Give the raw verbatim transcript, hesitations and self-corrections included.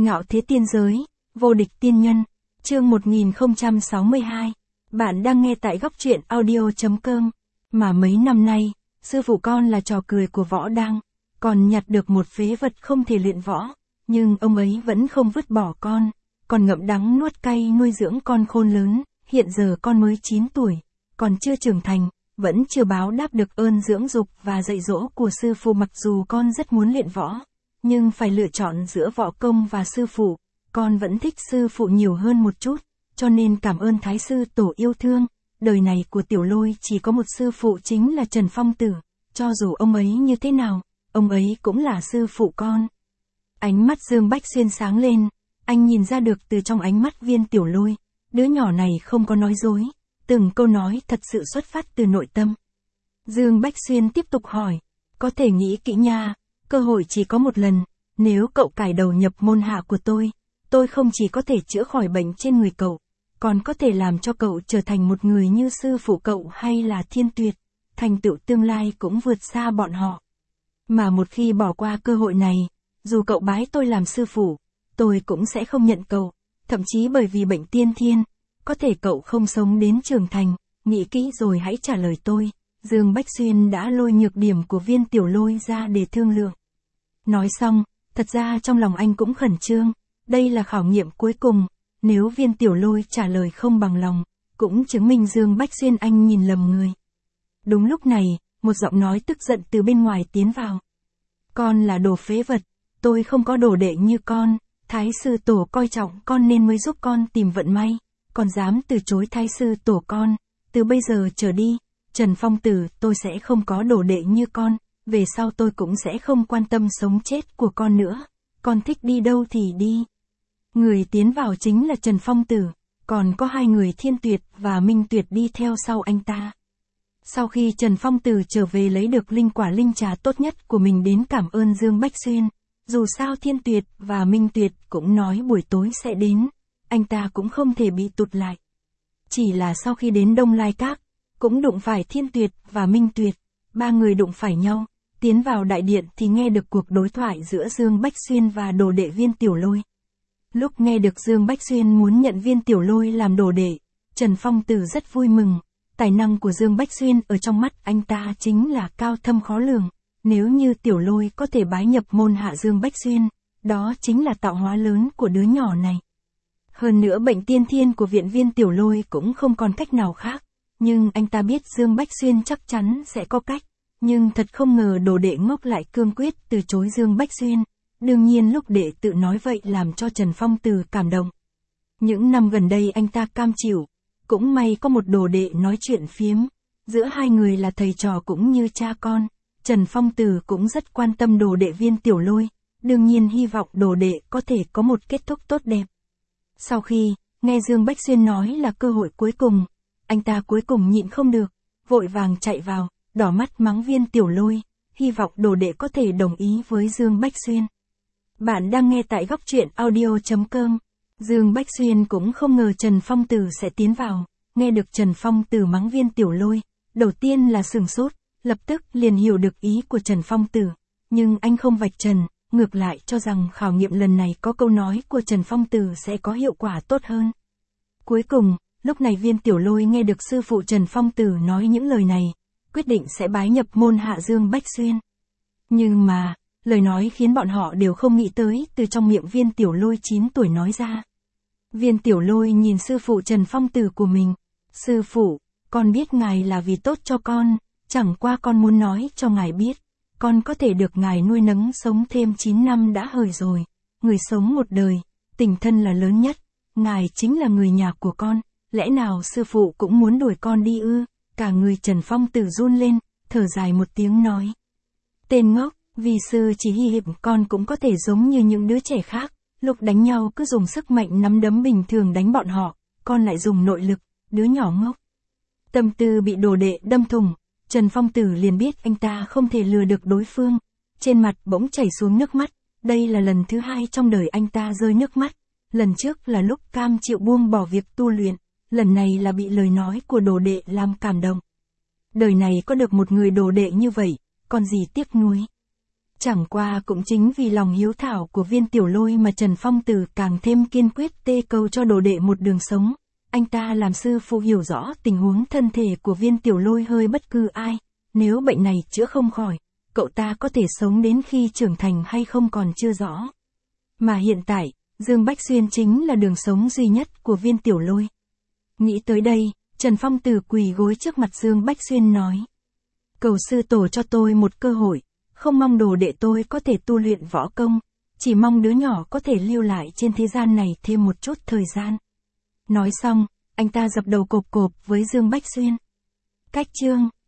Ngạo thế tiên giới, vô địch tiên nhân, chương một nghìn không trăm sáu mươi hai. Bạn đang nghe tại góc truyện audio.com. Mà mấy năm nay, sư phụ con là trò cười của võ đang, còn nhặt được một phế vật không thể luyện võ, nhưng ông ấy vẫn không vứt bỏ con, còn ngậm đắng nuốt cay nuôi dưỡng con khôn lớn, hiện giờ con mới chín tuổi, còn chưa trưởng thành, vẫn chưa báo đáp được ơn dưỡng dục và dạy dỗ của sư phụ. Mặc dù con rất muốn luyện võ, nhưng phải lựa chọn giữa võ công và sư phụ, con vẫn thích sư phụ nhiều hơn một chút, cho nên cảm ơn Thái sư tổ yêu thương. Đời này của Tiểu Lôi chỉ có một sư phụ, chính là Trần Phong Tử, cho dù ông ấy như thế nào, ông ấy cũng là sư phụ con. Ánh mắt Dương Bách Xuyên sáng lên, anh nhìn ra được từ trong ánh mắt Viên Tiểu Lôi, đứa nhỏ này không có nói dối, từng câu nói thật sự xuất phát từ nội tâm. Dương Bách Xuyên tiếp tục hỏi, có thể nghĩ kỹ nha, cơ hội chỉ có một lần, nếu cậu cải đầu nhập môn hạ của tôi, tôi không chỉ có thể chữa khỏi bệnh trên người cậu, còn có thể làm cho cậu trở thành một người như sư phụ cậu hay là Thiên Tuyệt, thành tựu tương lai cũng vượt xa bọn họ. Mà một khi bỏ qua cơ hội này, dù cậu bái tôi làm sư phụ, tôi cũng sẽ không nhận cậu, thậm chí bởi vì bệnh tiên thiên, có thể cậu không sống đến trưởng thành, nghĩ kỹ rồi hãy trả lời tôi. Dương Bách Xuyên đã lôi nhược điểm của Viên Tiểu Lôi ra để thương lượng. Nói xong, thật ra trong lòng anh cũng khẩn trương, đây là khảo nghiệm cuối cùng, nếu Viên Tiểu Lôi trả lời không bằng lòng, cũng chứng minh Dương Bách Xuyên anh nhìn lầm người. Đúng lúc này, một giọng nói tức giận từ bên ngoài tiến vào. Con là đồ phế vật, tôi không có đồ đệ như con, Thái sư tổ coi trọng con nên mới giúp con tìm vận may, còn dám từ chối Thái sư tổ con, từ bây giờ trở đi, Trần Phong Tử tôi sẽ không có đồ đệ như con, về sau tôi cũng sẽ không quan tâm sống chết của con nữa, con thích đi đâu thì đi. Người tiến vào chính là Trần Phong Tử, còn có hai người Thiên Tuyệt và Minh Tuyệt đi theo sau anh ta. Sau khi Trần Phong Tử trở về lấy được linh quả linh trà tốt nhất của mình đến cảm ơn Dương Bách Xuyên, dù sao Thiên Tuyệt và Minh Tuyệt cũng nói buổi tối sẽ đến, anh ta cũng không thể bị tụt lại. Chỉ là sau khi đến Đông Lai Các, cũng đụng phải Thiên Tuyệt và Minh Tuyệt, ba người đụng phải nhau, tiến vào đại điện thì nghe được cuộc đối thoại giữa Dương Bách Xuyên và đồ đệ Viên Tiểu Lôi. Lúc nghe được Dương Bách Xuyên muốn nhận Viên Tiểu Lôi làm đồ đệ, Trần Phong Tử rất vui mừng, tài năng của Dương Bách Xuyên ở trong mắt anh ta chính là cao thâm khó lường, nếu như Tiểu Lôi có thể bái nhập môn hạ Dương Bách Xuyên, đó chính là tạo hóa lớn của đứa nhỏ này. Hơn nữa bệnh tiên thiên của viện Viên Tiểu Lôi cũng không còn cách nào khác, nhưng anh ta biết Dương Bách Xuyên chắc chắn sẽ có cách, nhưng thật không ngờ đồ đệ ngốc lại cương quyết từ chối Dương Bách Xuyên. Đương nhiên lúc đệ tự nói vậy làm cho Trần Phong Tử cảm động. Những năm gần đây anh ta cam chịu, cũng may có một đồ đệ nói chuyện phiếm, giữa hai người là thầy trò cũng như cha con. Trần Phong Tử cũng rất quan tâm đồ đệ Viên Tiểu Lôi, đương nhiên hy vọng đồ đệ có thể có một kết thúc tốt đẹp. Sau khi nghe Dương Bách Xuyên nói là cơ hội cuối cùng, anh ta cuối cùng nhịn không được, vội vàng chạy vào, đỏ mắt mắng Viên Tiểu Lôi, hy vọng đồ đệ có thể đồng ý với Dương Bách Xuyên. Bạn đang nghe tại góc truyện audio.com. Dương Bách Xuyên cũng không ngờ Trần Phong Tử sẽ tiến vào, nghe được Trần Phong Tử mắng Viên Tiểu Lôi, đầu tiên là sửng sốt, lập tức liền hiểu được ý của Trần Phong Tử, nhưng anh không vạch trần, ngược lại cho rằng khảo nghiệm lần này có câu nói của Trần Phong Tử sẽ có hiệu quả tốt hơn. Cuối cùng, lúc này Viên Tiểu Lôi nghe được sư phụ Trần Phong Tử nói những lời này, quyết định sẽ bái nhập môn hạ Dương Bách Xuyên. Nhưng mà, lời nói khiến bọn họ đều không nghĩ tới từ trong miệng Viên Tiểu Lôi chín tuổi nói ra. Viên Tiểu Lôi nhìn sư phụ Trần Phong Tử của mình, sư phụ, con biết ngài là vì tốt cho con, chẳng qua con muốn nói cho ngài biết, con có thể được ngài nuôi nấng sống thêm chín năm đã hời rồi, người sống một đời, tình thân là lớn nhất, ngài chính là người nhà của con, lẽ nào sư phụ cũng muốn đuổi con đi ư? Cả người Trần Phong Tử run lên, thở dài một tiếng nói. Tên ngốc, vì sư chỉ hy vọng con cũng có thể giống như những đứa trẻ khác, lúc đánh nhau cứ dùng sức mạnh nắm đấm bình thường đánh bọn họ, con lại dùng nội lực, đứa nhỏ ngốc. Tâm tư bị đồ đệ đâm thủng, Trần Phong Tử liền biết anh ta không thể lừa được đối phương, trên mặt bỗng chảy xuống nước mắt, đây là lần thứ hai trong đời anh ta rơi nước mắt, lần trước là lúc cam chịu buông bỏ việc tu luyện, lần này là bị lời nói của đồ đệ làm cảm động. Đời này có được một người đồ đệ như vậy, còn gì tiếc nuối. Chẳng qua cũng chính vì lòng hiếu thảo của Viên Tiểu Lôi mà Trần Phong Tử càng thêm kiên quyết tê cầu cho đồ đệ một đường sống. Anh ta làm sư phụ hiểu rõ tình huống thân thể của Viên Tiểu Lôi hơi bất cứ ai. Nếu bệnh này chữa không khỏi, cậu ta có thể sống đến khi trưởng thành hay không còn chưa rõ. Mà hiện tại, Dương Bách Xuyên chính là đường sống duy nhất của Viên Tiểu Lôi. Nghĩ tới đây, Trần Phong Tử quỳ gối trước mặt Dương Bách Xuyên nói. Cầu sư tổ cho tôi một cơ hội, không mong đồ đệ tôi có thể tu luyện võ công, chỉ mong đứa nhỏ có thể lưu lại trên thế gian này thêm một chút thời gian. Nói xong, anh ta dập đầu cộp cộp với Dương Bách Xuyên. Cách chương